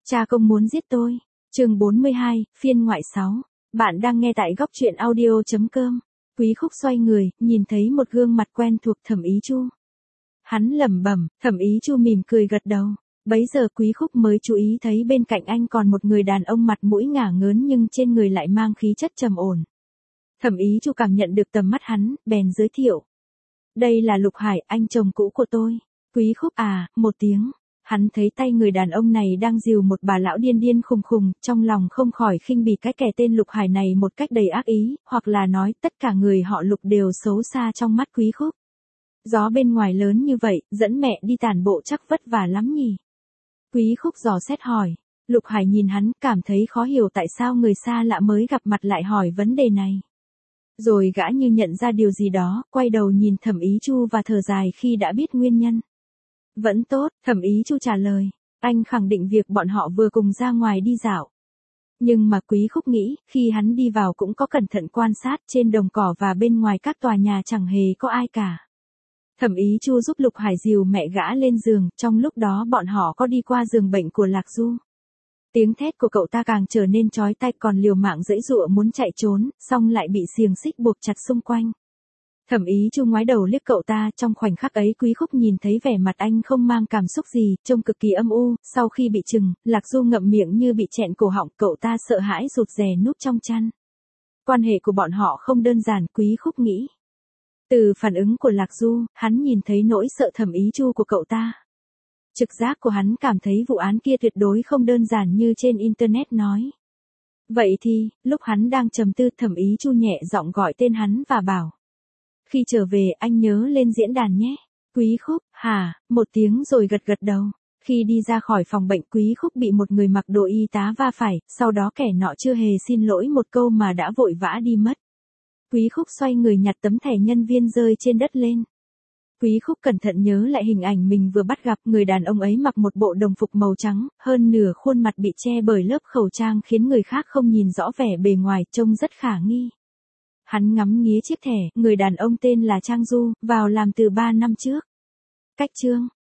Cha công muốn giết tôi. Chương 42, phiên ngoại 6. Bạn đang nghe tại góc truyện audio.com. Quý Khúc xoay người, nhìn thấy một gương mặt quen thuộc Thẩm Ý Chu. Hắn lẩm bẩm, Thẩm Ý Chu mỉm cười gật đầu. Bấy giờ Quý Khúc mới chú ý thấy bên cạnh anh còn một người đàn ông mặt mũi ngả ngớn nhưng trên người lại mang khí chất trầm ổn. Thẩm Ý Chu cảm nhận được tầm mắt hắn, bèn giới thiệu. Đây là Lục Hải, anh chồng cũ của tôi. Quý Khúc một tiếng. Hắn thấy tay người đàn ông này đang dìu một bà lão điên điên khùng khùng, trong lòng không khỏi khinh bỉ cái kẻ tên Lục Hải này một cách đầy ác ý, hoặc là nói tất cả người họ Lục đều xấu xa trong mắt Quý Khúc. Gió bên ngoài lớn như vậy, dẫn mẹ đi tản bộ chắc vất vả lắm nhỉ? Quý Khúc dò xét hỏi. Lục Hải nhìn hắn, cảm thấy khó hiểu tại sao người xa lạ mới gặp mặt lại hỏi vấn đề này. Rồi gã như nhận ra điều gì đó, quay đầu nhìn Thẩm Ý Chu và thở dài khi đã biết nguyên nhân. Vẫn tốt, Thẩm Ý Chu trả lời. Anh khẳng định việc bọn họ vừa cùng ra ngoài đi dạo. Nhưng mà Quý Khúc nghĩ, khi hắn đi vào cũng có cẩn thận quan sát, trên đồng cỏ và bên ngoài các tòa nhà chẳng hề có ai cả. Thẩm Ý Chu giúp Lục Hải dìu mẹ gã lên giường, trong lúc đó bọn họ có đi qua giường bệnh của Lạc Du. Tiếng thét của cậu ta càng trở nên chói tai, còn liều mạng giãy giụa muốn chạy trốn, song lại bị xiềng xích buộc chặt xung quanh. Thẩm Ý Chu ngoái đầu liếc cậu ta, trong khoảnh khắc ấy Quý Khúc nhìn thấy vẻ mặt anh không mang cảm xúc gì, trông cực kỳ âm u. Sau khi bị chừng, Lạc Du ngậm miệng như bị chẹn cổ họng, cậu ta sợ hãi rụt rè núp trong chăn. Quan hệ của bọn họ không đơn giản, Quý Khúc nghĩ. Từ phản ứng của Lạc Du, hắn nhìn thấy nỗi sợ Thẩm Ý Chu của cậu ta. Trực giác của hắn cảm thấy vụ án kia tuyệt đối không đơn giản như trên internet nói. Vậy thì, lúc hắn đang trầm tư, Thẩm Ý Chu nhẹ giọng gọi tên hắn và bảo. Khi trở về anh nhớ lên diễn đàn nhé. Quý Khúc, một tiếng rồi gật gật đầu. Khi đi ra khỏi phòng bệnh, Quý Khúc bị một người mặc đồ y tá va phải, sau đó kẻ nọ chưa hề xin lỗi một câu mà đã vội vã đi mất. Quý Khúc xoay người nhặt tấm thẻ nhân viên rơi trên đất lên. Quý Khúc cẩn thận nhớ lại hình ảnh mình vừa bắt gặp, người đàn ông ấy mặc một bộ đồng phục màu trắng, hơn nửa khuôn mặt bị che bởi lớp khẩu trang khiến người khác không nhìn rõ vẻ bề ngoài, trông rất khả nghi. Hắn ngắm nghía chiếc thẻ, người đàn ông tên là Trang Du, vào làm từ 3 năm trước. Cách chương